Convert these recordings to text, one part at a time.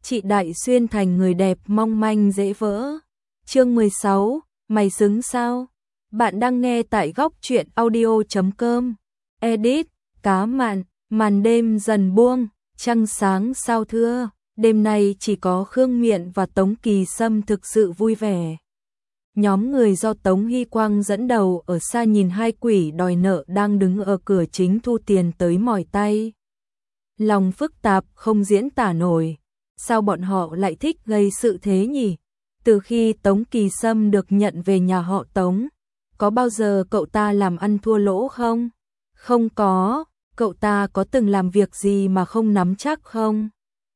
chị Đại Xuyên thành người đẹp mong manh dễ vỡ. Chương 16, mày xứng sao? Bạn đang nghe tại góc truyện audio.com. Edit, cá mặn, màn đêm dần buông, trăng sáng sao thưa. Đêm nay chỉ có Khương Miện và Tống Kỳ Sâm thực sự vui vẻ. Nhóm người do Tống Hy Quang dẫn đầu ở xa nhìn hai quỷ đòi nợ đang đứng ở cửa chính thu tiền tới mỏi tay. Lòng phức tạp không diễn tả nổi. Sao bọn họ lại thích gây sự thế nhỉ? Từ khi Tống Kỳ Sâm được nhận về nhà họ Tống, có bao giờ cậu ta làm ăn thua lỗ không? Không có. Cậu ta có từng làm việc gì mà không nắm chắc không?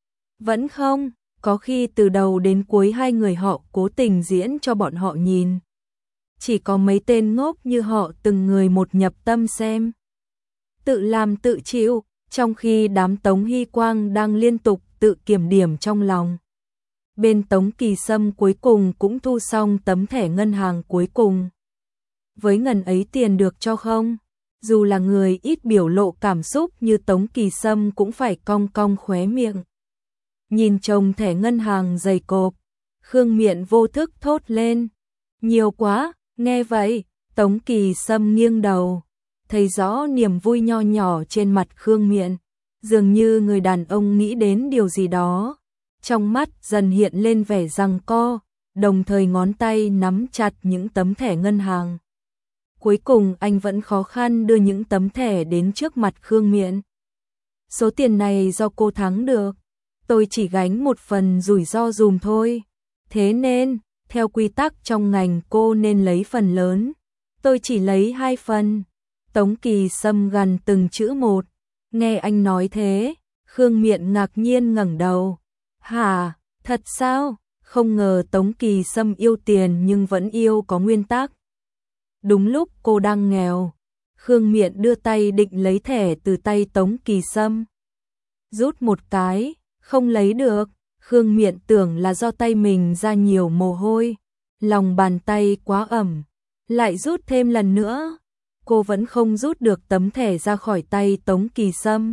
Vẫn không. Có khi từ đầu đến cuối hai người họ cố tình diễn cho bọn họ nhìn. Chỉ có mấy tên ngốc như họ từng người một nhập tâm xem. Tự làm tự chịu, trong khi đám Tống Hy Quang đang liên tục tự kiểm điểm trong lòng. Bên Tống Kỳ Sâm cuối cùng cũng thu xong tấm thẻ ngân hàng cuối cùng. Với ngần ấy tiền được cho không? Dù là người ít biểu lộ cảm xúc như Tống Kỳ Sâm cũng phải cong cong khóe miệng. Nhìn chồng thẻ ngân hàng dày cộp, Khương Miện vô thức thốt lên. Nhiều quá, nghe vậy, Tống Kỳ Sâm nghiêng đầu, thấy rõ niềm vui nho nhỏ trên mặt Khương Miện. Dường như người đàn ông nghĩ đến điều gì đó. Trong mắt dần hiện lên vẻ giằng co, đồng thời ngón tay nắm chặt những tấm thẻ ngân hàng. Cuối cùng anh vẫn khó khăn đưa những tấm thẻ đến trước mặt Khương Miện. Số tiền này do cô thắng được. Tôi chỉ gánh một phần rủi ro dùm thôi. Thế nên, theo quy tắc trong ngành cô nên lấy phần lớn. Tôi chỉ lấy 2 phần. Tống Kỳ Sâm gằn từng chữ một. Nghe anh nói thế, Khương Miện ngạc nhiên ngẩng đầu. Hả, thật sao? Không ngờ Tống Kỳ Sâm yêu tiền nhưng vẫn yêu có nguyên tắc. Đúng lúc cô đang nghèo, Khương Miện đưa tay định lấy thẻ từ tay Tống Kỳ Sâm. Rút một cái, không lấy được. Khương Miện tưởng là do tay mình ra nhiều mồ hôi, lòng bàn tay quá ẩm, lại rút thêm lần nữa. Cô vẫn không rút được tấm thẻ ra khỏi tay Tống Kỳ Sâm.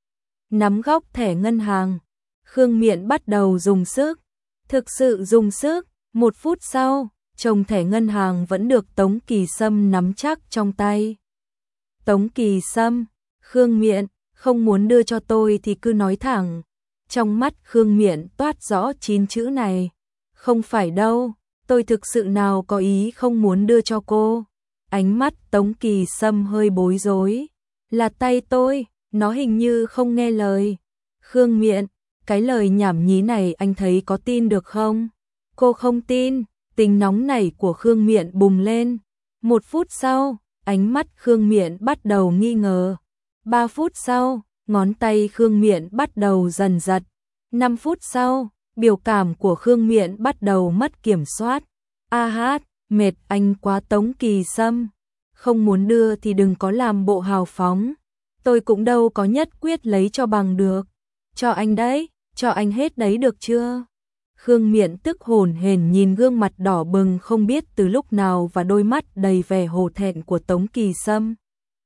Nắm góc thẻ ngân hàng, Khương Miện bắt đầu dùng sức, thực sự dùng sức. 1 phút sau, chồng thẻ ngân hàng vẫn được Tống Kỳ Sâm nắm chắc trong tay. Tống Kỳ Sâm, Khương Miện, không muốn đưa cho tôi thì cứ nói thẳng. Trong mắt Khương Miện toát rõ 9 chữ này. Không phải đâu, tôi thực sự nào có ý không muốn đưa cho cô. Ánh mắt Tống Kỳ Sâm hơi bối rối. Là tay tôi, nó hình như không nghe lời. Khương Miện, cái lời nhảm nhí này anh thấy có tin được không? Cô không tin. Tính nóng nảy của Khương Miện bùng lên. 1 phút sau, ánh mắt Khương Miện bắt đầu nghi ngờ. 3 phút sau, ngón tay Khương Miện bắt đầu dần giật. 5 phút sau, biểu cảm của Khương Miện bắt đầu mất kiểm soát. A hát, mệt anh quá Tống Kỳ Sâm. Không muốn đưa thì đừng có làm bộ hào phóng. Tôi cũng đâu có nhất quyết lấy cho bằng được. Cho anh đấy, cho anh hết đấy được chưa? Khương Miện tức hổn hển nhìn gương mặt đỏ bừng không biết từ lúc nào và đôi mắt đầy vẻ hổ thẹn của Tống Kỳ Sâm.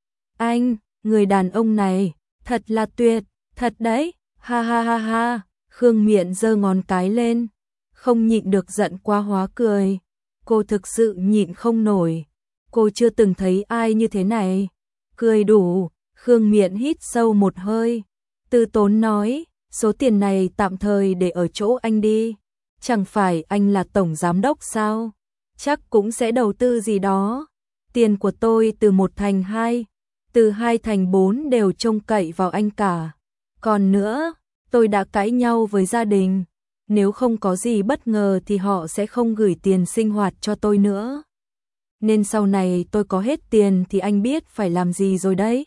Anh, người đàn ông này, thật là tuyệt, thật đấy, ha ha ha ha. Khương Miện giơ ngón cái lên, không nhịn được giận quá hóa cười. Cô thực sự nhịn không nổi. Cô chưa từng thấy ai như thế này. Cười đủ, Khương Miện hít sâu một hơi. Từ tốn nói, số tiền này tạm thời để ở chỗ anh đi. Chẳng phải anh là tổng giám đốc sao? Chắc cũng sẽ đầu tư gì đó. Tiền của tôi từ 1 thành 2, từ 2 thành 4 đều trông cậy vào anh cả. Còn nữa, tôi đã cãi nhau với gia đình. Nếu không có gì bất ngờ thì họ sẽ không gửi tiền sinh hoạt cho tôi nữa. Nên sau này tôi có hết tiền thì anh biết phải làm gì rồi đấy.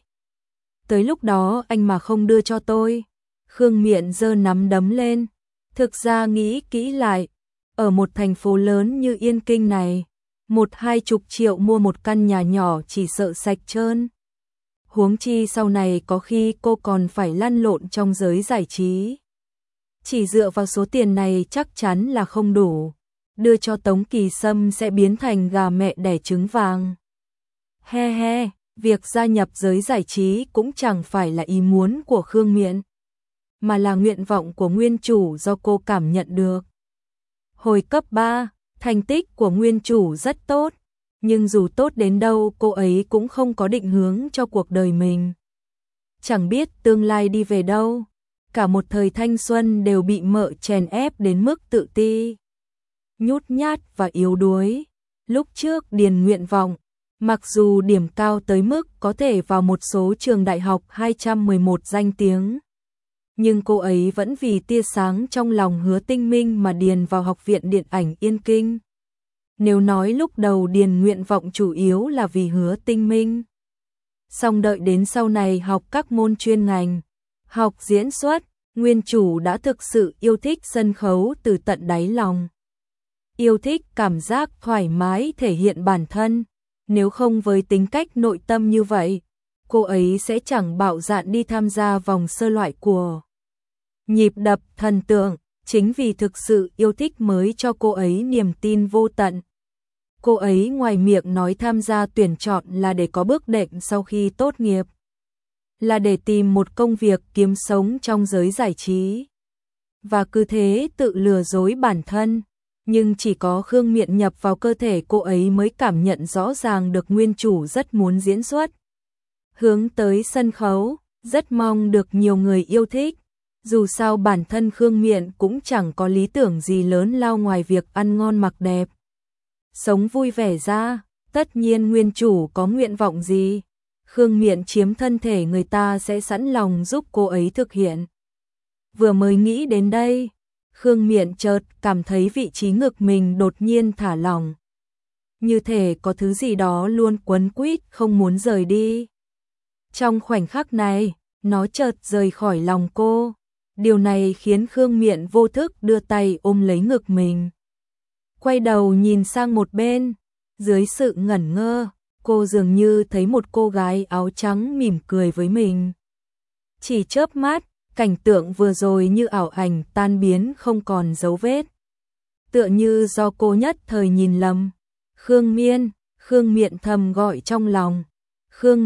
Tới lúc đó anh mà không đưa cho tôi. Khương Miện giơ nắm đấm lên. Thực ra nghĩ kỹ lại, ở một thành phố lớn như Yên Kinh này, 1-20 triệu mua một căn nhà nhỏ chỉ sợ sạch trơn. Huống chi sau này có khi cô còn phải lăn lộn trong giới giải trí. Chỉ dựa vào số tiền này chắc chắn là không đủ. Đưa cho Tống Kỳ Sâm sẽ biến thành gà mẹ đẻ trứng vàng. He he, việc gia nhập giới giải trí cũng chẳng phải là ý muốn của Khương Miện. mà là nguyện vọng của nguyên chủ do cô cảm nhận được. Hồi cấp 3, thành tích của nguyên chủ rất tốt, nhưng dù tốt đến đâu cô ấy cũng không có định hướng cho cuộc đời mình. Chẳng biết tương lai đi về đâu, cả một thời thanh xuân đều bị mợ chèn ép đến mức tự ti, nhút nhát và yếu đuối. Lúc trước điền nguyện vọng, mặc dù điểm cao tới mức có thể vào một số trường đại học 211 danh tiếng, nhưng cô ấy vẫn vì tia sáng trong lòng Hứa Tinh Minh mà điền vào Học viện Điện ảnh Yên Kinh. Nếu nói lúc đầu điền nguyện vọng chủ yếu là vì Hứa Tinh Minh, song đợi đến sau này học các môn chuyên ngành, học diễn xuất, nguyên chủ đã thực sự yêu thích sân khấu từ tận đáy lòng. Yêu thích cảm giác thoải mái thể hiện bản thân, nếu không với tính cách nội tâm như vậy, cô ấy sẽ chẳng bạo dạn đi tham gia vòng sơ loại của Nhịp đập thần tượng. Chính vì thực sự yêu thích mới cho cô ấy niềm tin vô tận. Cô ấy ngoài miệng nói tham gia tuyển chọn là để có bước đệm sau khi tốt nghiệp, là để tìm một công việc kiếm sống trong giới giải trí, và cứ thế tự lừa dối bản thân. Nhưng chỉ có Khương Miện nhập vào cơ thể cô ấy mới cảm nhận rõ ràng được nguyên chủ rất muốn diễn xuất, hướng tới sân khấu, rất mong được nhiều người yêu thích. Dù sao bản thân Khương Miện cũng chẳng có lý tưởng gì lớn lao ngoài việc ăn ngon mặc đẹp, sống vui vẻ ra. Tất nhiên nguyên chủ có nguyện vọng gì, Khương Miện chiếm thân thể người ta sẽ sẵn lòng giúp cô ấy thực hiện. Vừa mới nghĩ đến đây, Khương Miện chợt cảm thấy vị trí ngực mình đột nhiên thả lỏng, như thể có thứ gì đó luôn quấn quýt không muốn rời đi. Trong khoảnh khắc này, nó chợt rời khỏi lòng cô. Điều này khiến Khương Miện vô thức đưa tay ôm lấy ngực mình. Quay đầu nhìn sang một bên, dưới sự ngẩn ngơ, cô dường như thấy một cô gái áo trắng mỉm cười với mình. Chỉ chớp mắt, cảnh tượng vừa rồi như ảo ảnh tan biến không còn dấu vết. Tựa như do cô nhất thời nhìn lầm. Khương Miện thầm gọi trong lòng. Khương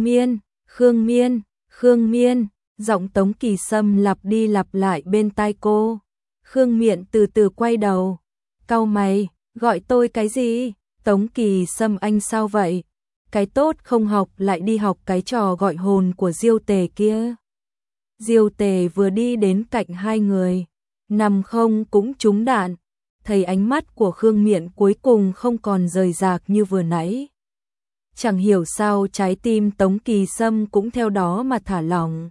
Miên. Giọng Tống Kỳ Sâm lặp đi lặp lại bên tai cô. Khương Miện từ từ quay đầu. Cau mày, gọi tôi cái gì? Tống Kỳ Sâm anh sao vậy? Cái tốt không học lại đi học cái trò gọi hồn của Diêu Tề kia. Diêu Tề vừa đi đến cạnh hai người, nằm không cũng trúng đạn. Thấy ánh mắt của Khương Miện cuối cùng không còn rời rạc như vừa nãy. Chẳng hiểu sao trái tim Tống Kỳ Sâm cũng theo đó mà thả lỏng.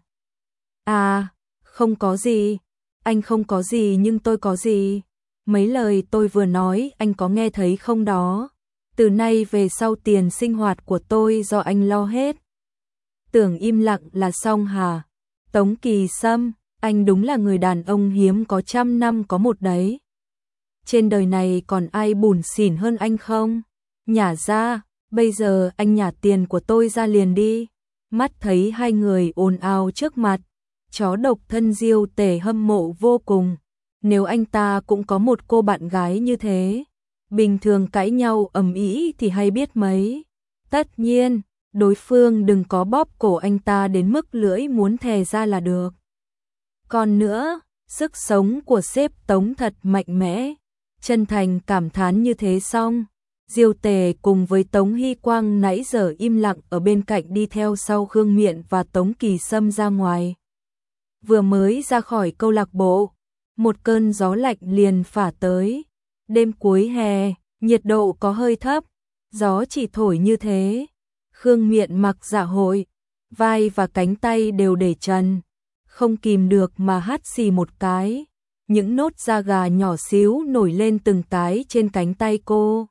À, không có gì, anh không có gì nhưng tôi có gì. Mấy lời tôi vừa nói anh có nghe thấy không đó? Từ nay về sau tiền sinh hoạt của tôi do anh lo hết. Tưởng im lặng là xong hả? Tống Kỳ Sâm, anh đúng là người đàn ông hiếm có 100 năm có một đấy. Trên đời này còn ai bủn xỉn hơn anh không? Nhả ra, bây giờ anh nhả tiền của tôi ra liền đi. Mắt thấy hai người ồn ào trước mặt, chó độc thân Diêu Tề hâm mộ vô cùng. Nếu anh ta cũng có một cô bạn gái như thế, bình thường cãi nhau ầm ĩ thì hay biết mấy. Tất nhiên, đối phương đừng có bóp cổ anh ta đến mức lưỡi muốn thè ra là được. Còn nữa, sức sống của sếp Tống thật mạnh mẽ. Chân thành cảm thán như thế xong, Diêu Tề cùng với Tống Hy Quang nãy giờ im lặng ở bên cạnh đi theo sau Khương Miện và Tống Kỳ Sâm ra ngoài. Vừa mới ra khỏi câu lạc bộ, một cơn gió lạnh liền phả tới. Đêm cuối hè, nhiệt độ có hơi thấp, gió chỉ thổi như thế. Khương Miện mặc dạ hội, vai và cánh tay đều để trần, không kìm được mà hắt xì một cái. Những nốt da gà nhỏ xíu nổi lên từng cái trên cánh tay cô.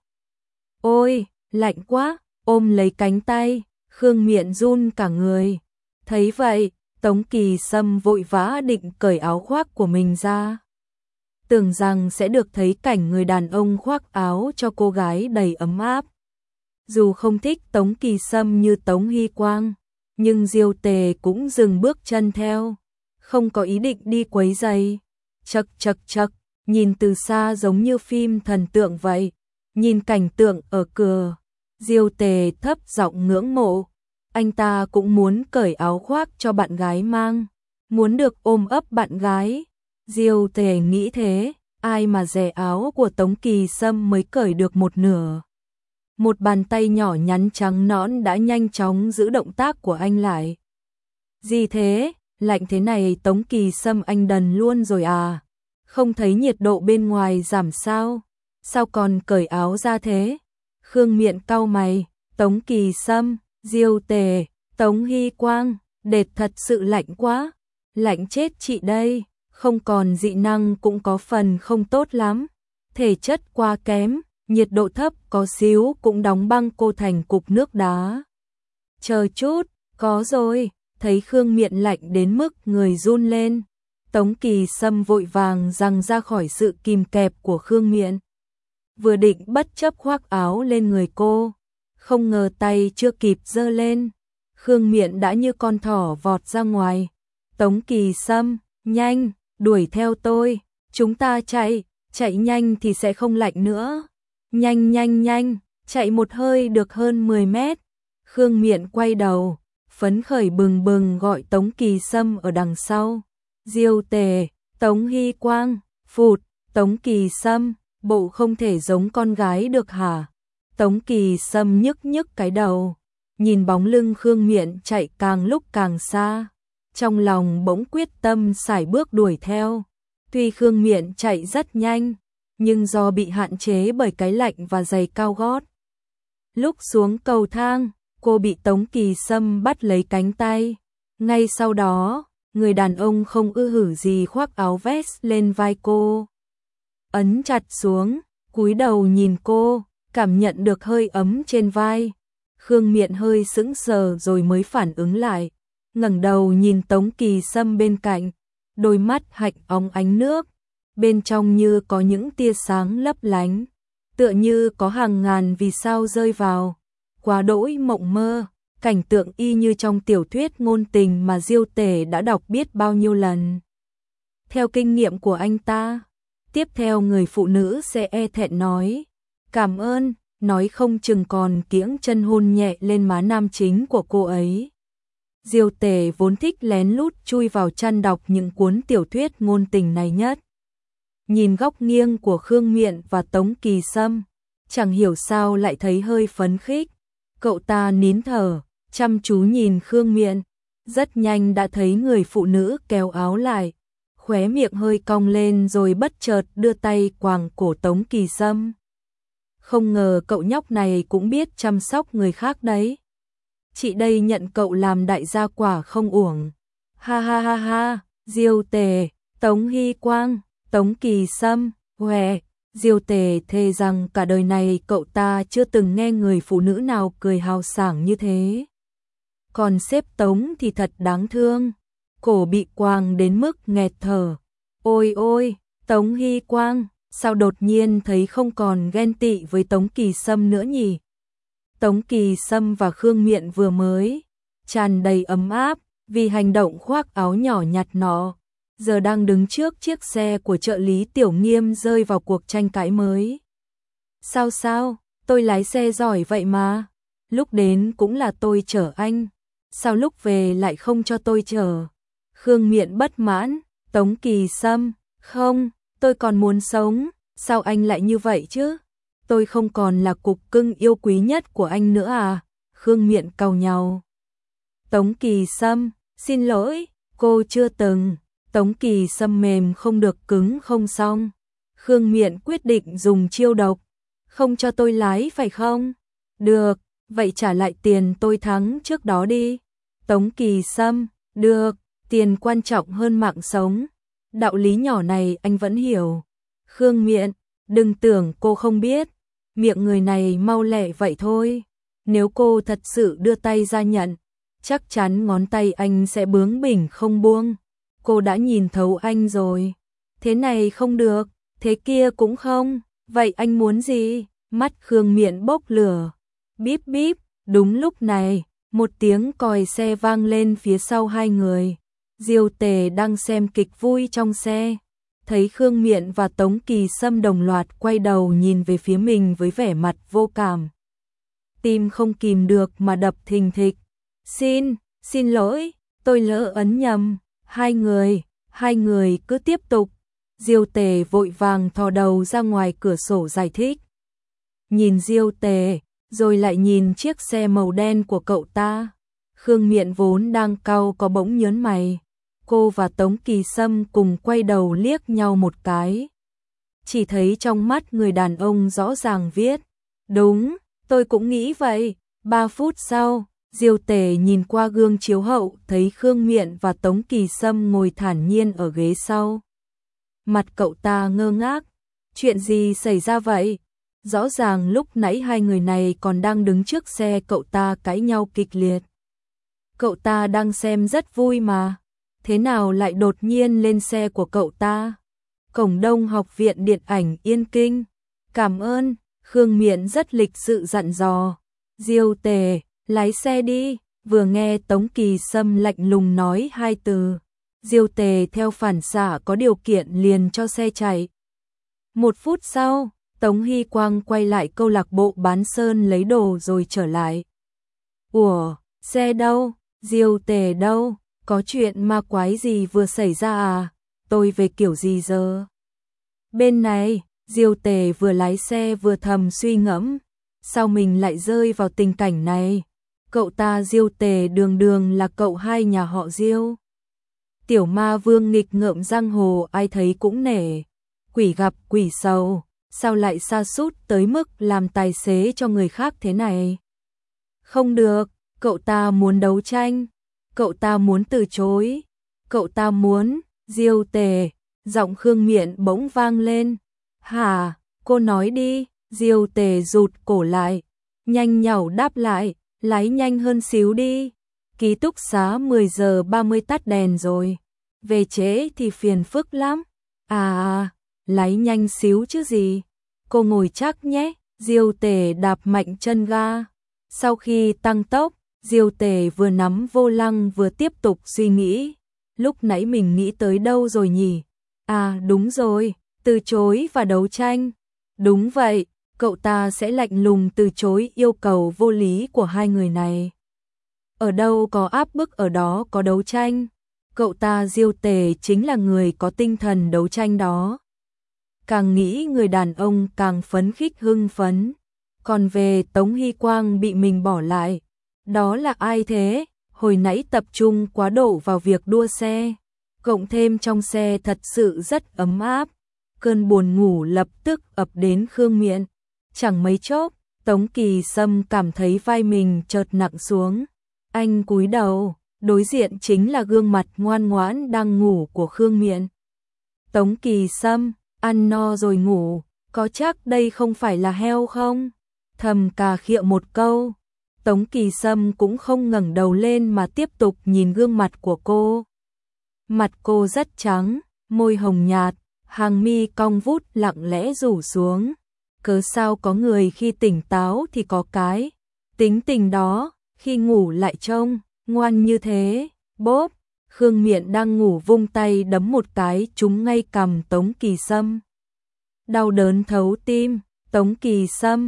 Ôi, lạnh quá, ôm lấy cánh tay, Khương Miện run cả người. Thấy vậy, Tống Kỳ Sâm vội vã định cởi áo khoác của mình ra. Tưởng rằng sẽ được thấy cảnh người đàn ông khoác áo cho cô gái đầy ấm áp. Dù không thích Tống Kỳ Sâm như Tống Hy Quang, nhưng Diêu Tề cũng dừng bước chân theo, không có ý định đi quấy rầy. Chậc, nhìn từ xa giống như phim thần tượng vậy. Nhìn cảnh tượng ở cửa, Diêu Tề thấp giọng ngưỡng mộ. Anh ta cũng muốn cởi áo khoác cho bạn gái mang. muốn được ôm ấp bạn gái. Diêu Tề nghĩ thế, ai mà dè áo của Tống Kỳ Sâm mới cởi được một nửa. Một bàn tay nhỏ nhắn trắng nõn đã nhanh chóng giữ động tác của anh lại. Gì thế, lạnh thế này Tống Kỳ Sâm anh đần luôn rồi à? Không thấy nhiệt độ bên ngoài giảm sao? Sao còn cởi áo ra thế? Khương Miện cau mày, Tống Kỳ Sâm, Diêu Tề, Tống Hy Quang, đệt thật sự lạnh quá. Lạnh chết chị đây, không còn dị năng cũng có phần không tốt lắm. Thể chất quá kém, nhiệt độ thấp có xíu cũng đóng băng cô thành cục nước đá. Chờ chút, có rồi, thấy Khương Miện lạnh đến mức người run lên. Tống Kỳ Sâm vội vàng giằng ra khỏi sự kìm kẹp của Khương Miện. Vừa định bất chấp khoác áo lên người cô, không ngờ tay chưa kịp giơ lên. Khương Miện đã như con thỏ vọt ra ngoài. Tống Kỳ Sâm, nhanh, đuổi theo tôi, chúng ta chạy, chạy nhanh thì sẽ không lạnh nữa. Nhanh nhanh nhanh, chạy một hơi được hơn 10 mét. Khương Miện quay đầu, phấn khởi bừng bừng gọi Tống Kỳ Sâm ở đằng sau. Diêu Tề, Tống Hy Quang, phụt, Tống Kỳ Sâm, bộ không thể giống con gái được hả? Tống Kỳ Sâm nhức nhức cái đầu, nhìn bóng lưng Khương Miện chạy càng lúc càng xa. Trong lòng bỗng quyết tâm sải bước đuổi theo. Tuy Khương Miện chạy rất nhanh, nhưng do bị hạn chế bởi cái lạnh và giày cao gót. Lúc xuống cầu thang, cô bị Tống Kỳ Sâm bắt lấy cánh tay. Ngay sau đó, người đàn ông không ư hử gì khoác áo vest lên vai cô. Ấn chặt xuống, cúi đầu nhìn cô, cảm nhận được hơi ấm trên vai. Khương Miện hơi sững sờ rồi mới phản ứng lại. Ngẩng đầu nhìn Tống Kỳ Sâm bên cạnh, đôi mắt hạnh óng ánh nước, bên trong như có những tia sáng lấp lánh, tựa như có hàng ngàn vì sao rơi vào, quá đỗi mộng mơ, cảnh tượng y như trong tiểu thuyết ngôn tình mà Diêu Tề đã đọc biết bao nhiêu lần. Theo kinh nghiệm của anh ta, tiếp theo người phụ nữ sẽ e thẹn nói, cảm ơn, nói không chừng còn kiễng chân hôn nhẹ lên má nam chính của cô ấy. Diêu Tề vốn thích lén lút chui vào chăn đọc những cuốn tiểu thuyết ngôn tình này nhất. Nhìn góc nghiêng của Khương Miện và Tống Kỳ Sâm, chẳng hiểu sao lại thấy hơi phấn khích. Cậu ta nín thở, chăm chú nhìn Khương Miện, rất nhanh đã thấy người phụ nữ kéo áo lại, khóe miệng hơi cong lên rồi bất chợt đưa tay quàng cổ Tống Kỳ Sâm. Không ngờ cậu nhóc này cũng biết chăm sóc người khác đấy. Chị đây nhận cậu làm đại gia quả không uổng. Ha ha ha ha, Diêu Tề, Tống Hy Quang, Tống Kỳ Sâm, hòe. Diêu Tề thề rằng cả đời này cậu ta chưa từng nghe người phụ nữ nào cười hào sảng như thế. Còn sếp Tống thì thật đáng thương, cổ bị quàng đến mức nghẹt thở. Ôi ôi, Tống Hy Quang, sao đột nhiên thấy không còn ghen tị với Tống Kỳ Sâm nữa nhỉ? Tống Kỳ Sâm và Khương Miện vừa mới tràn đầy ấm áp vì hành động khoác áo nhỏ nhặt nọ, giờ đang đứng trước chiếc xe của trợ lý Tiểu Nghiêm rơi vào cuộc tranh cãi mới. Sao, tôi lái xe giỏi vậy mà, lúc đến cũng là tôi chở anh, sao lúc về lại không cho tôi chở? Khương Miện bất mãn, Tống Kỳ Sâm, không, tôi còn muốn sống, sao anh lại như vậy chứ? Tôi không còn là cục cưng yêu quý nhất của anh nữa à? Khương Miện cau nhàu. Tống Kỳ Sâm, xin lỗi, cô chưa từng. Tống Kỳ Sâm mềm không được cứng không xong. Khương Miện quyết định dùng chiêu độc. Không cho tôi lái phải không? Được, vậy trả lại tiền tôi thắng trước đó đi. Tống Kỳ Sâm, được, tiền quan trọng hơn mạng sống. Đạo lý nhỏ này anh vẫn hiểu. Khương Miện, đừng tưởng cô không biết. Miệng người này mau lẹ vậy thôi. Nếu cô thật sự đưa tay ra nhận, chắc chắn ngón tay anh sẽ bướng bỉnh không buông. Cô đã nhìn thấu anh rồi. Thế này không được, thế kia cũng không. Vậy anh muốn gì? Mắt Khương Miện bốc lửa. Bíp bíp, đúng lúc này, một tiếng còi xe vang lên phía sau hai người. Diêu Tề đang xem kịch vui trong xe, thấy Khương Miện và Tống Kỳ Sâm đồng loạt quay đầu nhìn về phía mình với vẻ mặt vô cảm. Tim không kìm được mà đập thình thịch. Xin lỗi, tôi lỡ ấn nhầm. Hai người cứ tiếp tục. Diêu Tề vội vàng thò đầu ra ngoài cửa sổ giải thích. Nhìn Diêu Tề, rồi lại nhìn chiếc xe màu đen của cậu ta. Khương Miện vốn đang cau có bỗng nhớn mày. Cô và Tống Kỳ Sâm cùng quay đầu liếc nhau một cái. Chỉ thấy trong mắt người đàn ông rõ ràng viết. Đúng, tôi cũng nghĩ vậy. 3 phút sau, Diêu Tề nhìn qua gương chiếu hậu thấy Khương Miện và Tống Kỳ Sâm ngồi thản nhiên ở ghế sau. Mặt cậu ta ngơ ngác. Chuyện gì xảy ra vậy? Rõ ràng lúc nãy hai người này còn đang đứng trước xe cậu ta cãi nhau kịch liệt. Cậu ta đang xem rất vui mà. Thế nào lại đột nhiên lên xe của cậu ta? Cổng Đông Học viện Điện ảnh Yên Kinh. Cảm ơn, Khương Miện rất lịch sự dặn dò. Diêu Tề, lái xe đi. Vừa nghe Tống Kỳ Sâm lạnh lùng nói 2 từ. Diêu Tề theo phản xạ có điều kiện liền cho xe chạy. 1 phút sau, Tống Hy Quang quay lại câu lạc bộ bán sơn lấy đồ rồi trở lại. Ủa, xe đâu? Diêu Tề đâu? Có chuyện ma quái gì vừa xảy ra à? Tôi về kiểu gì giờ? Bên này, Diêu Tề vừa lái xe vừa thầm suy ngẫm. Sao mình lại rơi vào tình cảnh này? Cậu ta Diêu Tề đường đường là cậu hai nhà họ Diêu. Tiểu ma vương nghịch ngợm giang hồ ai thấy cũng nể. Quỷ gặp quỷ sầu, sao lại sa sút tới mức làm tài xế cho người khác thế này? Không được, cậu ta muốn đấu tranh, cậu ta muốn từ chối, cậu ta muốn. Diêu Tề, giọng Khương Miện bỗng vang lên. Hả, cô nói đi. Diêu Tề rụt cổ lại, nhanh nhảu đáp lại, lái nhanh hơn xíu đi. Ký túc xá 10 giờ 30 tắt đèn rồi, về trễ thì phiền phức lắm. Lái nhanh xíu chứ gì. Cô ngồi chắc nhé. Diêu Tề đạp mạnh chân ga. Sau khi tăng tốc, Diêu Tề vừa nắm vô lăng vừa tiếp tục suy nghĩ. Lúc nãy mình nghĩ tới đâu rồi nhỉ? Đúng rồi, từ chối và đấu tranh. Đúng vậy, cậu ta sẽ lạnh lùng từ chối yêu cầu vô lý của hai người này. Ở đâu có áp bức ở đó có đấu tranh. Cậu ta Diêu Tề chính là người có tinh thần đấu tranh đó. Càng nghĩ người đàn ông càng phấn khích hưng phấn. Còn về Tống Hy Quang bị mình bỏ lại. Đó là ai thế? Hồi nãy tập trung quá độ vào việc đua xe. Cộng thêm trong xe thật sự rất ấm áp. Cơn buồn ngủ lập tức ập đến Khương Miện. Chẳng mấy chốc, Tống Kỳ Sâm cảm thấy vai mình chợt nặng xuống. Anh cúi đầu, đối diện chính là gương mặt ngoan ngoãn đang ngủ của Khương Miện. Tống Kỳ Sâm, ăn no rồi ngủ, có chắc đây không phải là heo không? Thầm cà khịa một câu. Tống Kỳ Sâm cũng không ngẩng đầu lên mà tiếp tục nhìn gương mặt của cô. Mặt cô rất trắng, môi hồng nhạt, hàng mi cong vút lặng lẽ rủ xuống. Cớ sao có người khi tỉnh táo thì có cái tính tình đó, khi ngủ lại trông ngoan như thế. Bốp, Khương Miện đang ngủ vung tay đấm một cái trúng ngay cằm Tống Kỳ Sâm. Đau đớn thấu tim. Tống Kỳ Sâm,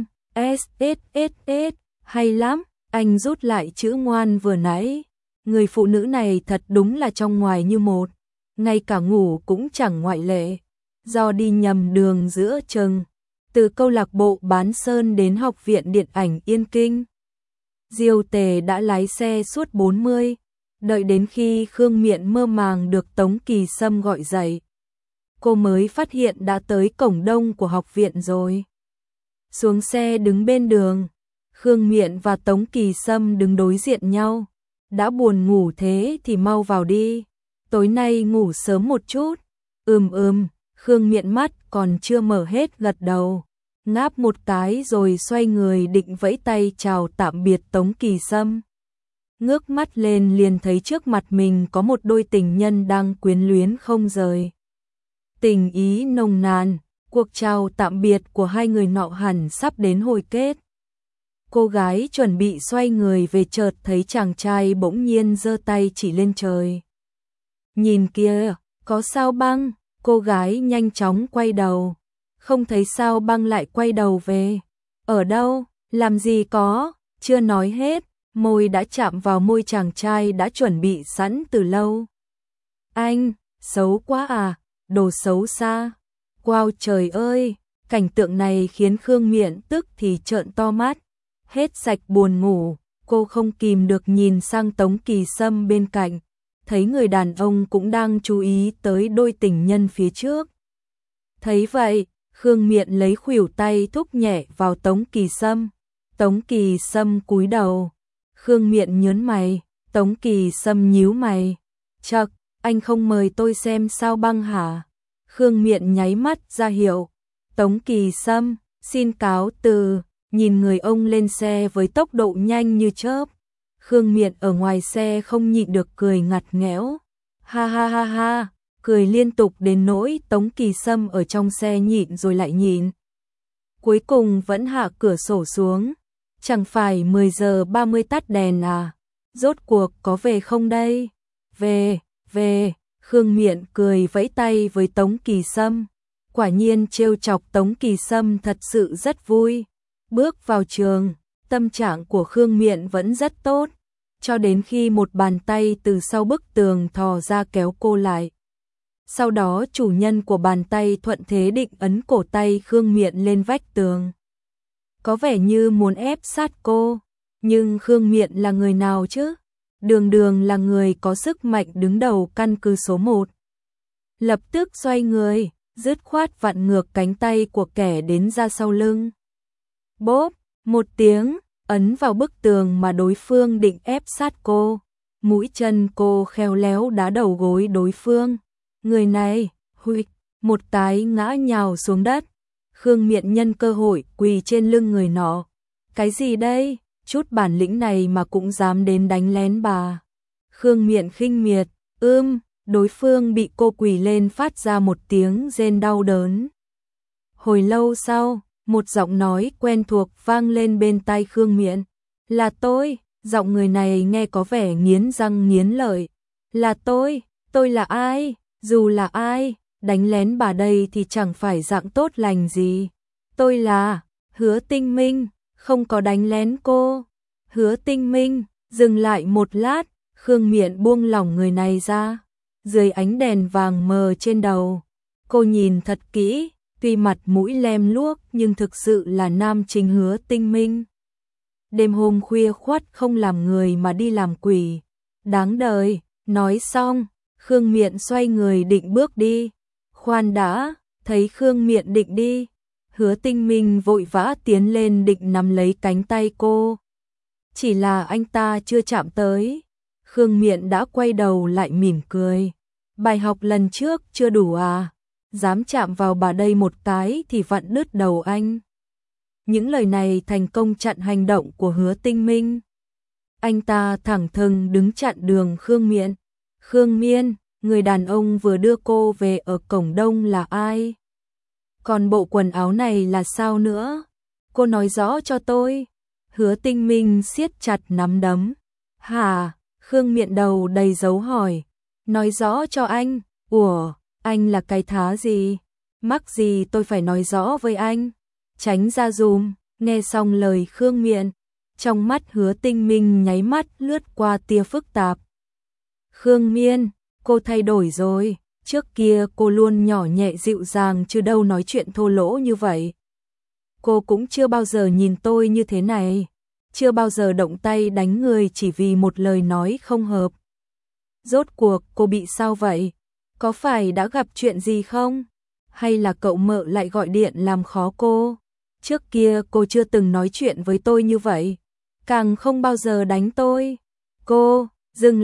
hay lắm, anh rút lại chữ ngoan vừa nãy. Người phụ nữ này thật đúng là trong ngoài như một, ngay cả ngủ cũng chẳng ngoại lệ. Do đi nhầm đường giữa chừng, từ câu lạc bộ bán sơn đến Học viện Điện ảnh Yên Kinh. Diêu Tề đã lái xe suốt 40, đợi đến khi Khương Miện mơ màng được Tống Kỳ Sâm gọi dậy. Cô mới phát hiện đã tới cổng đông của học viện rồi. Xuống xe đứng bên đường, Khương Miện và Tống Kỳ Sâm đứng đối diện nhau. Đã buồn ngủ thế thì mau vào đi, tối nay ngủ sớm một chút. Khương Miện mắt còn chưa mở hết gật đầu, ngáp một cái rồi xoay người định vẫy tay chào tạm biệt Tống Kỳ Sâm. Ngước mắt lên liền thấy trước mặt mình có một đôi tình nhân đang quyến luyến không rời. Tình ý nồng nàn, cuộc chào tạm biệt của hai người nọ hẳn sắp đến hồi kết. Cô gái chuẩn bị xoay người về chợt thấy chàng trai bỗng nhiên giơ tay chỉ lên trời. Nhìn kìa, có Sao Băng. Cô gái nhanh chóng quay đầu. Không thấy Sao Băng lại quay đầu về. Ở đâu, làm gì có, chưa nói hết, môi đã chạm vào môi chàng trai đã chuẩn bị sẵn từ lâu. Anh, xấu quá à, đồ xấu xa. Wow trời ơi, cảnh tượng này khiến Khương Miện tức thì trợn to mắt. Hết sạch buồn ngủ, cô không kìm được nhìn sang Tống Kỳ Sâm bên cạnh. Thấy người đàn ông cũng đang chú ý tới đôi tình nhân phía trước. Thấy vậy, Khương Miện lấy khuỷu tay thúc nhẹ vào Tống Kỳ Sâm. Tống Kỳ Sâm cúi đầu. Khương Miện nhớn mày, Tống Kỳ Sâm nhíu mày. Chậc, anh không mời tôi xem sao băng hả? Khương Miện nháy mắt ra hiệu. Tống Kỳ Sâm, xin cáo từ, nhìn người ông lên xe với tốc độ nhanh như chớp. Khương Miện ở ngoài xe không nhịn được cười ngặt nghẽo. Ha ha ha ha, cười liên tục đến nỗi Tống Kỳ Sâm ở trong xe nhịn rồi lại nhịn. Cuối cùng vẫn hạ cửa sổ xuống. Chẳng phải 10 giờ 30 tắt đèn à? Rốt cuộc có về không đây? Về, về, Khương Miện cười vẫy tay với Tống Kỳ Sâm. Quả nhiên trêu chọc Tống Kỳ Sâm thật sự rất vui. Bước vào trường, tâm trạng của Khương Miện vẫn rất tốt. Cho đến khi một bàn tay từ sau bức tường thò ra kéo cô lại. Sau đó chủ nhân của bàn tay thuận thế định ấn cổ tay Khương Miện lên vách tường. Có vẻ như muốn ép sát cô, nhưng Khương Miện là người nào chứ? Đường đường là người có sức mạnh đứng đầu căn cứ số 1. Lập tức xoay người, dứt khoát vặn ngược cánh tay của kẻ đến ra sau lưng. Bốp, một tiếng, ấn vào bức tường mà đối phương định ép sát cô. Mũi chân cô khéo léo đá đầu gối đối phương. Người này, huỵch, một cái ngã nhào xuống đất. Khương Miện nhân cơ hội quỳ trên lưng người nọ. Cái gì đây? Chút bản lĩnh này mà cũng dám đến đánh lén bà. Khương Miện khinh miệt, đối phương bị cô quỳ lên phát ra một tiếng rên đau đớn. Hồi lâu sau, một giọng nói quen thuộc vang lên bên tai Khương Miện. Là tôi, giọng người này nghe có vẻ nghiến răng nghiến lợi. Là tôi là ai? Dù là ai, đánh lén bà đây thì chẳng phải dạng tốt lành gì. Tôi là Hứa Tinh Minh, không có đánh lén cô. Hứa Tinh Minh, dừng lại một lát, Khương Miện buông lỏng người này ra. Dưới ánh đèn vàng mờ trên đầu, cô nhìn thật kỹ, tuy mặt mũi lem luốc nhưng thực sự là nam chính Hứa Tinh Minh. Đêm hôm khuya khoắt không làm người mà đi làm quỷ. Đáng đời, nói xong, Khương Miện xoay người định bước đi. Khoan đã, thấy Khương Miện định đi, Hứa Tinh Minh vội vã tiến lên định nắm lấy cánh tay cô. Chỉ là anh ta chưa chạm tới, Khương Miện đã quay đầu lại mỉm cười. Bài học lần trước chưa đủ à? Dám chạm vào bà đây một cái thì vặn đứt đầu anh. Những lời này thành công chặn hành động của Hứa Tinh Minh. Anh ta thẳng thừng đứng chặn đường Khương Miện. Khương Miên, người đàn ông vừa đưa cô về ở cổng đông là ai? Còn bộ quần áo này là sao nữa? Cô nói rõ cho tôi. Hứa Tinh Minh siết chặt nắm đấm. Hả? Khương Miện đầu đầy dấu hỏi. Nói rõ cho anh. Ủa, anh là cái thá gì? Mắc gì tôi phải nói rõ với anh? Tránh ra dùm. Nghe xong lời Khương Miện, trong mắt Hứa Tinh Minh nháy mắt lướt qua tia phức tạp. Khương Miên, cô thay đổi rồi. Trước kia cô luôn nhỏ nhẹ dịu dàng chứ đâu nói chuyện thô lỗ như vậy. Cô cũng chưa bao giờ nhìn tôi như thế này. Chưa bao giờ động tay đánh người chỉ vì một lời nói không hợp. Rốt cuộc cô bị sao vậy? Có phải đã gặp chuyện gì không? Hay là cậu mợ lại gọi điện làm khó cô? Trước kia cô chưa từng nói chuyện với tôi như vậy. Càng không bao giờ đánh tôi. Cô, dừng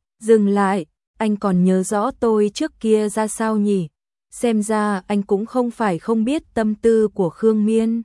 lại, anh còn nhớ rõ tôi trước kia ra sao nhỉ? Xem ra anh cũng không phải không biết tâm tư của Khương Miên.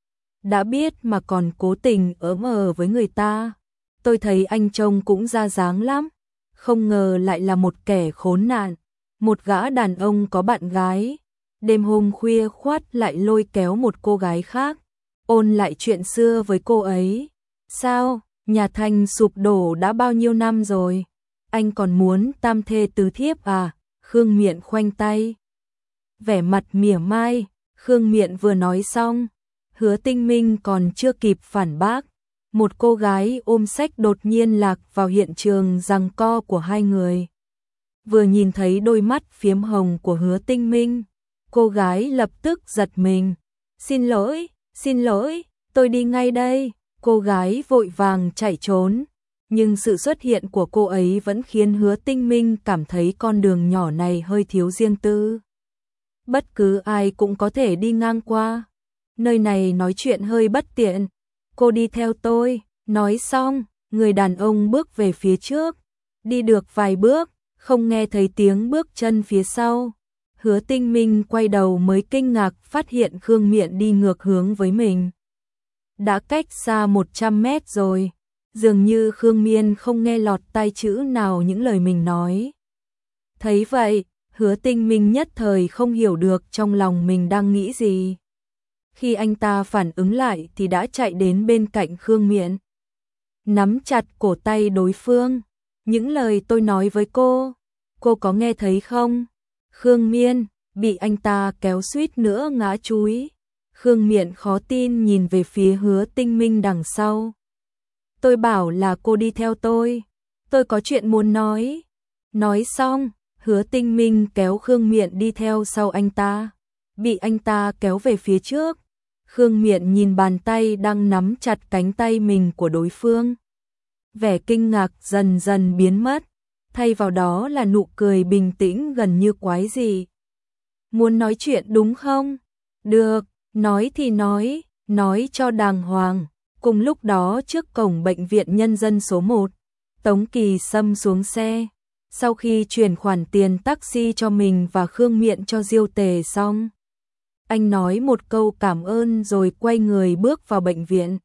Đã biết mà còn cố tình ỡm ờ với người ta. Tôi thấy anh trông cũng ra dáng lắm. Không ngờ lại là một kẻ khốn nạn. Một gã đàn ông có bạn gái. Đêm hôm khuya khoắt lại lôi kéo một cô gái khác. Ôn lại chuyện xưa với cô ấy. Sao, nhà Thanh sụp đổ đã bao nhiêu năm rồi? Anh còn muốn tam thê tứ thiếp à? Khương Miện khoanh tay. Vẻ mặt mỉa mai, Khương Miện vừa nói xong. Hứa Tinh Minh còn chưa kịp phản bác. Một cô gái ôm sách đột nhiên lạc vào hiện trường giằng co của hai người. Vừa nhìn thấy đôi mắt phiếm hồng của Hứa Tinh Minh, cô gái lập tức giật mình. Xin lỗi, tôi đi ngay đây. Cô gái vội vàng chạy trốn. Nhưng sự xuất hiện của cô ấy vẫn khiến Hứa Tinh Minh cảm thấy con đường nhỏ này hơi thiếu riêng tư. Bất cứ ai cũng có thể đi ngang qua. Nơi này nói chuyện hơi bất tiện. Cô đi theo tôi. Nói xong, người đàn ông bước về phía trước. Đi được vài bước, không nghe thấy tiếng bước chân phía sau. Hứa Tinh Minh quay đầu mới kinh ngạc phát hiện Khương Miện đi ngược hướng với mình. Đã cách xa 100 mét rồi. Dường như Khương Miện không nghe lọt tai chữ nào những lời mình nói. Thấy vậy, Hứa Tinh Minh nhất thời không hiểu được trong lòng mình đang nghĩ gì. Khi anh ta phản ứng lại thì đã chạy đến bên cạnh Khương Miện. Nắm chặt cổ tay đối phương. Những lời tôi nói với cô có nghe thấy không? Khương Miện bị anh ta kéo suýt nữa ngã chúi. Khương Miện khó tin nhìn về phía Hứa Tinh Minh đằng sau. Tôi bảo là cô đi theo tôi có chuyện muốn nói. Nói xong, Hứa Tinh Minh kéo Khương Miện đi theo sau anh ta. Bị anh ta kéo về phía trước. Khương Miện nhìn bàn tay đang nắm chặt cánh tay mình của đối phương. Vẻ kinh ngạc dần dần biến mất, thay vào đó là nụ cười bình tĩnh gần như quái dị. Muốn nói chuyện đúng không? Được, nói thì nói cho đàng hoàng. Cùng lúc đó trước cổng bệnh viện nhân dân số 1, Tống Kỳ Sâm xuống xe. Sau khi chuyển khoản tiền taxi cho mình và Khương Miện cho Diêu Tề xong, anh nói một câu cảm ơn rồi quay người bước vào bệnh viện.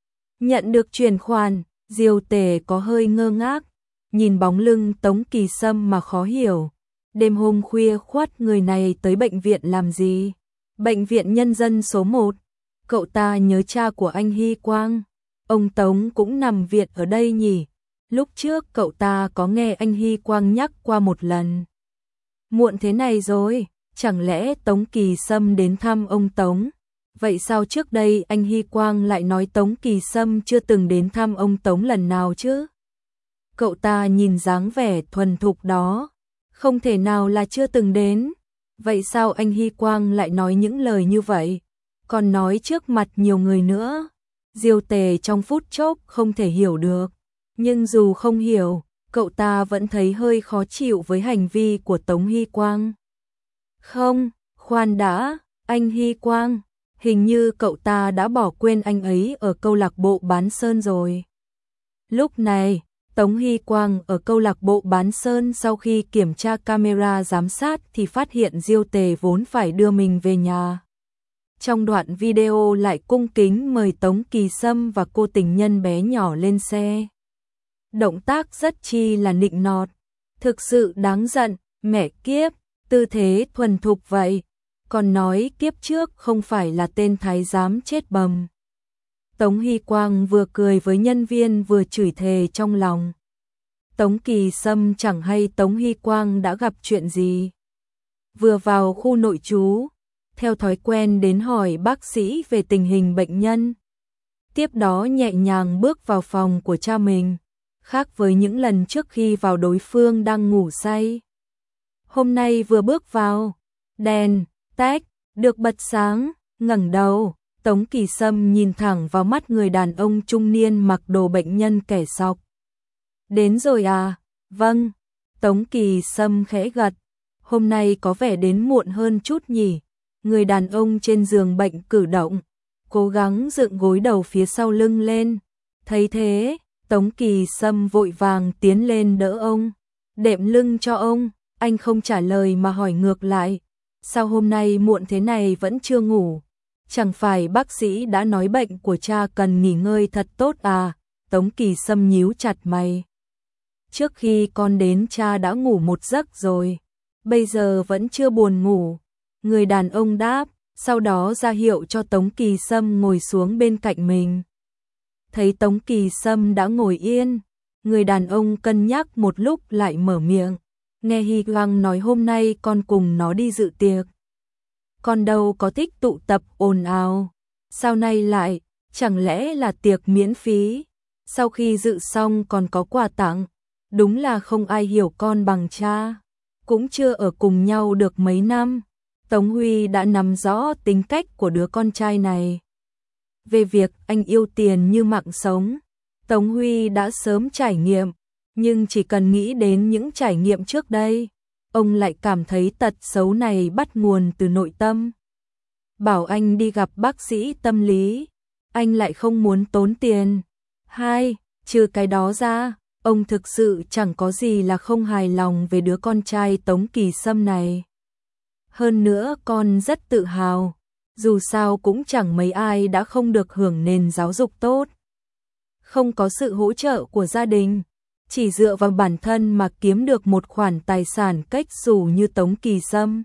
Nhận được chuyển khoản, Diêu Tề có hơi ngơ ngác, nhìn bóng lưng Tống Kỳ Sâm mà khó hiểu. Đêm hôm khuya khoắt người này tới bệnh viện làm gì? Bệnh viện nhân dân số 1. Cậu ta nhớ cha của anh Hy Quang. Ông Tống cũng nằm viện ở đây nhỉ? Lúc trước cậu ta có nghe anh Hy Quang nhắc qua một lần. Muộn thế này rồi, chẳng lẽ Tống Kỳ Sâm đến thăm ông Tống? Vậy sao trước đây anh Hy Quang lại nói Tống Kỳ Sâm chưa từng đến thăm ông Tống lần nào chứ? Cậu ta nhìn dáng vẻ thuần thục đó, không thể nào là chưa từng đến. Vậy sao anh Hy Quang lại nói những lời như vậy? Còn nói trước mặt nhiều người nữa. Diêu Tề trong phút chốc không thể hiểu được. Nhưng dù không hiểu, cậu ta vẫn thấy hơi khó chịu với hành vi của Tống Hy Quang. Không, khoan đã, anh Hy Quang, hình như cậu ta đã bỏ quên anh ấy ở câu lạc bộ Bán Sơn rồi. Lúc này, Tống Hy Quang ở câu lạc bộ Bán Sơn sau khi kiểm tra camera giám sát thì phát hiện Diêu Tề vốn phải đưa mình về nhà. Trong đoạn video lại cung kính mời Tống Kỳ Sâm và cô tình nhân bé nhỏ lên xe. Động tác rất chi là nịnh nọt, thực sự đáng giận, mẹ kiếp, tư thế thuần thục vậy, còn nói kiếp trước không phải là tên thái giám chết bầm. Tống Hy Quang vừa cười với nhân viên vừa chửi thề trong lòng. Tống Kỳ Sâm chẳng hay Tống Hy Quang đã gặp chuyện gì. Vừa vào khu nội trú, theo thói quen đến hỏi bác sĩ về tình hình bệnh nhân. Tiếp đó nhẹ nhàng bước vào phòng của cha mình, khác với những lần trước khi vào đối phương đang ngủ say. Hôm nay vừa bước vào, đèn, tách, được bật sáng, ngẩng đầu, Tống Kỳ Sâm nhìn thẳng vào mắt người đàn ông trung niên mặc đồ bệnh nhân kẻ sọc. Đến rồi à? Vâng. Tống Kỳ Sâm khẽ gật. Hôm nay có vẻ đến muộn hơn chút nhỉ? Người đàn ông trên giường bệnh cử động, cố gắng dựng gối đầu phía sau lưng lên. Thấy thế, Tống Kỳ Sâm vội vàng tiến lên đỡ ông, đệm lưng cho ông. Anh không trả lời mà hỏi ngược lại. Sao hôm nay muộn thế này vẫn chưa ngủ? Chẳng phải bác sĩ đã nói bệnh của cha cần nghỉ ngơi thật tốt à? Tống Kỳ Sâm nhíu chặt mày. Trước khi con đến cha đã ngủ một giấc rồi, bây giờ vẫn chưa buồn ngủ. Người đàn ông đáp, sau đó ra hiệu cho Tống Kỳ Sâm ngồi xuống bên cạnh mình. Thấy Tống Kỳ Sâm đã ngồi yên, người đàn ông cân nhắc một lúc lại mở miệng. Nghe Hy Quang nói hôm nay con cùng nó đi dự tiệc. Con đâu có thích tụ tập ồn ào. Sao nay lại, chẳng lẽ là tiệc miễn phí? Sau khi dự xong còn có quà tặng, đúng là không ai hiểu con bằng cha. cũng chưa ở cùng nhau được mấy năm, Tống Huy đã nắm rõ tính cách của đứa con trai này. Về việc anh yêu tiền như mạng sống, Tống Huy đã sớm trải nghiệm, nhưng chỉ cần nghĩ đến những trải nghiệm trước đây, ông lại cảm thấy tật xấu này bắt nguồn từ nội tâm. Bảo anh đi gặp bác sĩ tâm lý, anh lại không muốn tốn tiền. Trừ cái đó ra, ông thực sự chẳng có gì là không hài lòng về đứa con trai Tống Kỳ Sâm này. Hơn nữa con rất tự hào, dù sao cũng chẳng mấy ai đã không được hưởng nền giáo dục tốt. Không có sự hỗ trợ của gia đình, chỉ dựa vào bản thân mà kiếm được một khoản tài sản cách xù như Tống Kỳ Sâm.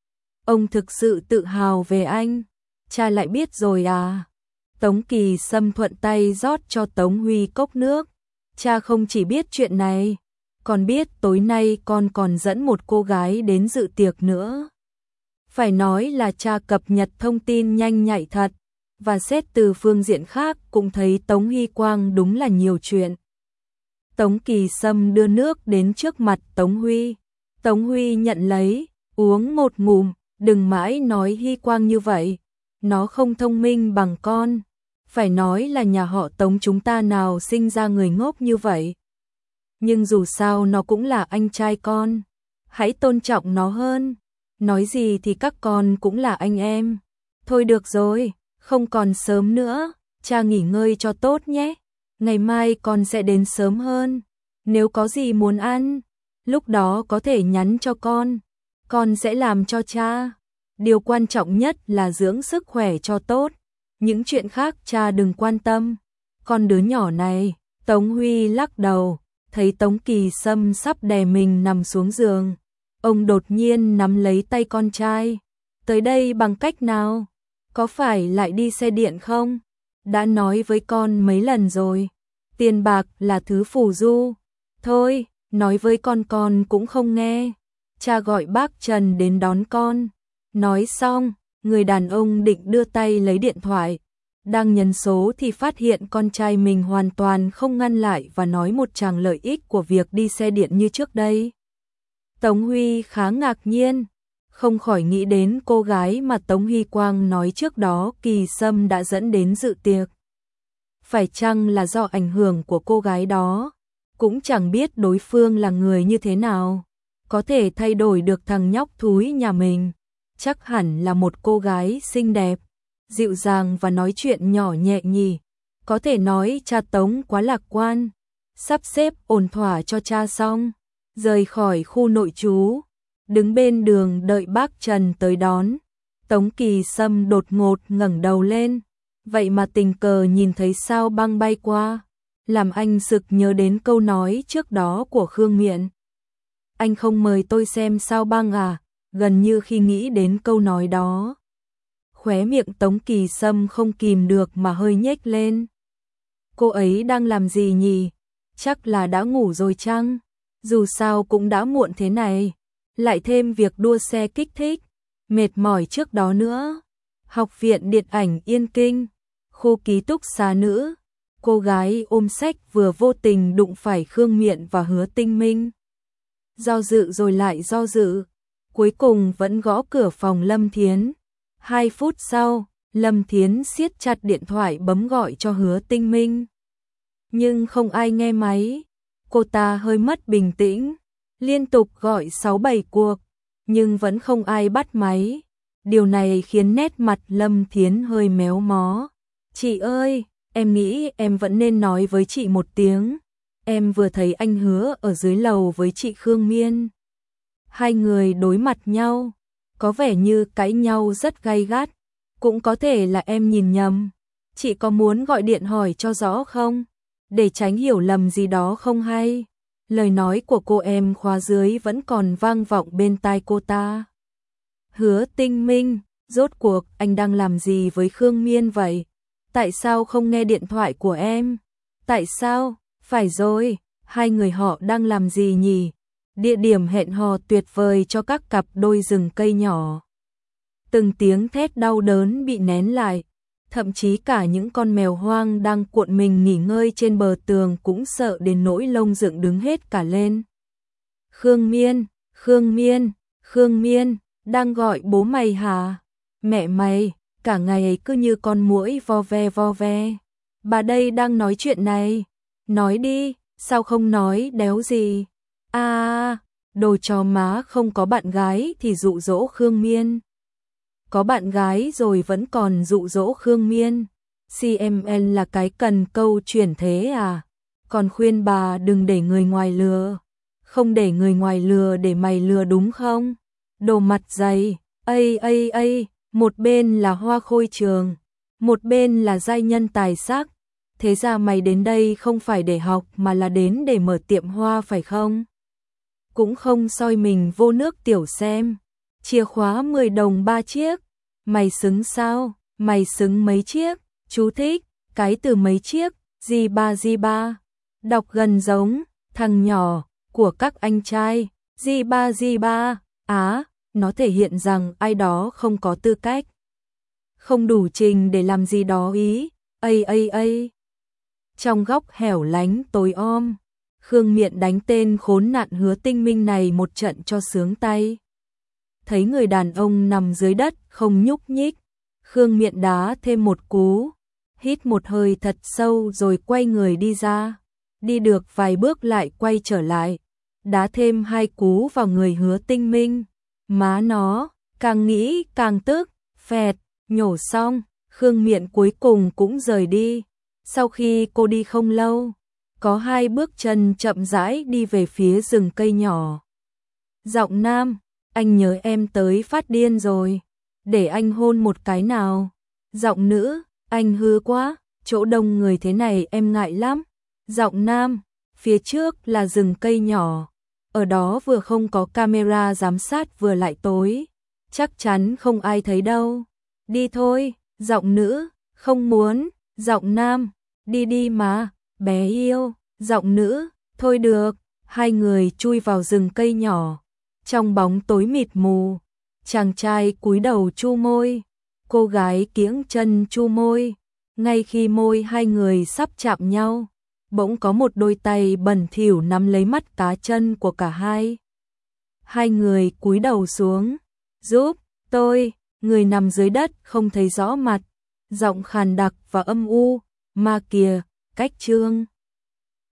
Ông thực sự tự hào về anh, cha lại biết rồi à. Tống Kỳ Sâm thuận tay rót cho Tống Huy cốc nước. Cha không chỉ biết chuyện này, còn biết tối nay con còn dẫn một cô gái đến dự tiệc nữa. Phải nói là cha cập nhật thông tin nhanh nhạy thật, và xét từ phương diện khác cũng thấy Tống Hy Quang đúng là nhiều chuyện. Tống Kỳ Sâm đưa nước đến trước mặt Tống Huy. Tống Huy nhận lấy, uống một ngụm, đừng mãi nói Hy Quang như vậy, nó không thông minh bằng con. Phải nói là nhà họ Tống chúng ta nào sinh ra người ngốc như vậy. Nhưng dù sao nó cũng là anh trai con, hãy tôn trọng nó hơn. Nói gì thì các con cũng là anh em. Thôi được rồi, không còn sớm nữa, cha nghỉ ngơi cho tốt nhé. Ngày mai con sẽ đến sớm hơn. Nếu có gì muốn ăn, lúc đó có thể nhắn cho con sẽ làm cho cha. Điều quan trọng nhất là dưỡng sức khỏe cho tốt. Những chuyện khác cha đừng quan tâm. Con đứa nhỏ này, Tống Huy lắc đầu, thấy Tống Kỳ Sâm sắp đè mình nằm xuống giường. Ông đột nhiên nắm lấy tay con trai. Tới đây bằng cách nào? Có phải lại đi xe điện không? Đã nói với con mấy lần rồi. Tiền bạc là thứ phù du. Thôi, nói với con cũng không nghe. Cha gọi bác Trần đến đón con. Nói xong, người đàn ông định đưa tay lấy điện thoại. Đang nhấn số thì phát hiện con trai mình hoàn toàn không ngăn lại và nói một tràng lợi ích của việc đi xe điện như trước đây. Tống Huy khá ngạc nhiên, không khỏi nghĩ đến cô gái mà Tống Hy Quang nói trước đó Kỳ Sâm đã dẫn đến dự tiệc. Phải chăng là do ảnh hưởng của cô gái đó? Cũng chẳng biết đối phương là người như thế nào, có thể thay đổi được thằng nhóc thúi nhà mình. Chắc hẳn là một cô gái xinh đẹp, dịu dàng và nói chuyện nhỏ nhẹ nhì. Có thể nói cha Tống quá lạc quan. Sắp xếp ổn thỏa cho cha xong, rời khỏi khu nội trú, đứng bên đường đợi bác Trần tới đón. Tống Kỳ Sâm đột ngột ngẩng đầu lên, vậy mà tình cờ nhìn thấy sao băng bay qua, làm anh sực nhớ đến câu nói trước đó của Khương Miện. Anh không mời tôi xem sao băng à? Gần như khi nghĩ đến câu nói đó, khóe miệng Tống Kỳ Sâm không kìm được mà hơi nhếch lên. Cô ấy đang làm gì nhỉ? Chắc là đã ngủ rồi chăng? Dù sao cũng đã muộn thế này, lại thêm việc đua xe kích thích, mệt mỏi trước đó nữa. Học viện Điện ảnh Yên Kinh, khu ký túc xá nữ, cô gái ôm sách vừa vô tình đụng phải Khương Miện và Hứa Tinh Minh. Do dự rồi lại do dự, cuối cùng vẫn gõ cửa phòng Lâm Thiến. 2 phút sau, Lâm Thiến siết chặt điện thoại bấm gọi cho Hứa Tinh Minh. Nhưng không ai nghe máy. Cô ta hơi mất bình tĩnh, liên tục gọi 6-7 cuộc, nhưng vẫn không ai bắt máy. Điều này khiến nét mặt Lâm Thiến hơi méo mó. Chị ơi, em nghĩ em vẫn nên nói với chị một tiếng. Em vừa thấy anh Hứa ở dưới lầu với chị Khương Miên. Hai người đối mặt nhau, có vẻ như cãi nhau rất gay gắt. Cũng có thể là em nhìn nhầm. Chị có muốn gọi điện hỏi cho rõ không? Để tránh hiểu lầm gì đó không hay. Lời nói của cô em khóa dưới vẫn còn vang vọng bên tai cô ta. Hứa Tinh Minh, rốt cuộc anh đang làm gì với Khương Miên vậy? Tại sao không nghe điện thoại của em? Tại sao? Phải rồi, hai người họ đang làm gì nhỉ? Địa điểm hẹn hò tuyệt vời cho các cặp đôi rừng cây nhỏ. Từng tiếng thét đau đớn bị nén lại, thậm chí cả những con mèo hoang đang cuộn mình nghỉ ngơi trên bờ tường cũng sợ đến nỗi lông dựng đứng hết cả lên. Khương Miên, đang gọi bố mày hả? Mẹ mày, cả ngày ấy cứ như con muỗi vo ve vo ve. Bà đây đang nói chuyện này. Nói đi, sao không nói đéo gì? À, đồ chó má không có bạn gái thì dụ dỗ Khương Miên. Có bạn gái rồi vẫn còn dụ dỗ Khương Miên. CMN là cái cần câu chuyển thế à? Còn khuyên bà đừng để người ngoài lừa. Không để người ngoài lừa để mày lừa đúng không? Đồ mặt dày, một bên là hoa khôi trường, một bên là giai nhân tài sắc. Thế ra mày đến đây không phải để học mà là đến để mở tiệm hoa phải không? Cũng không soi mình vô nước tiểu xem. Chìa khóa 10 đồng 3 chiếc. Mày xứng sao? Mày xứng mấy chiếc? Chú thích, cái từ mấy chiếc, gì ba. Đọc gần giống, thằng nhỏ, của các anh trai, gì ba. Á, nó thể hiện rằng ai đó không có tư cách. Không đủ trình để làm gì đó ý, Trong góc hẻo lánh tối om, Khương Miện đánh tên khốn nạn Hứa Tinh Minh này một trận cho sướng tay. Thấy người đàn ông nằm dưới đất không nhúc nhích, Khương Miện đá thêm một cú, hít một hơi thật sâu rồi quay người đi ra. Đi được vài bước lại quay trở lại, đá thêm 2 cú vào người Hứa Tinh Minh. Má nó, càng nghĩ càng tức, phẹt, nhổ xong, Khương Miện cuối cùng cũng rời đi. Sau khi cô đi không lâu, có 2 bước chân chậm rãi đi về phía rừng cây nhỏ. Giọng nam, anh nhớ em tới phát điên rồi, để anh hôn một cái nào. Giọng nữ, anh hư quá, chỗ đông người thế này em ngại lắm. Giọng nam, phía trước là rừng cây nhỏ, ở đó vừa không có camera giám sát vừa lại tối, chắc chắn không ai thấy đâu. Đi thôi. Giọng nữ, không muốn. Giọng nam, đi đi mà, bé yêu. Giọng nữ, thôi được. 2 người chui vào rừng cây nhỏ, trong bóng tối mịt mù. Chàng trai cúi đầu chu môi, cô gái kiễng chân chu môi. Ngay khi môi 2 người sắp chạm nhau, bỗng có một đôi tay bẩn thỉu nắm lấy mắt cá chân của cả hai. 2 người cúi đầu xuống, giúp tôi. Người nằm dưới đất không thấy rõ mặt, giọng khàn đặc và âm u, ma kìa, cách trương.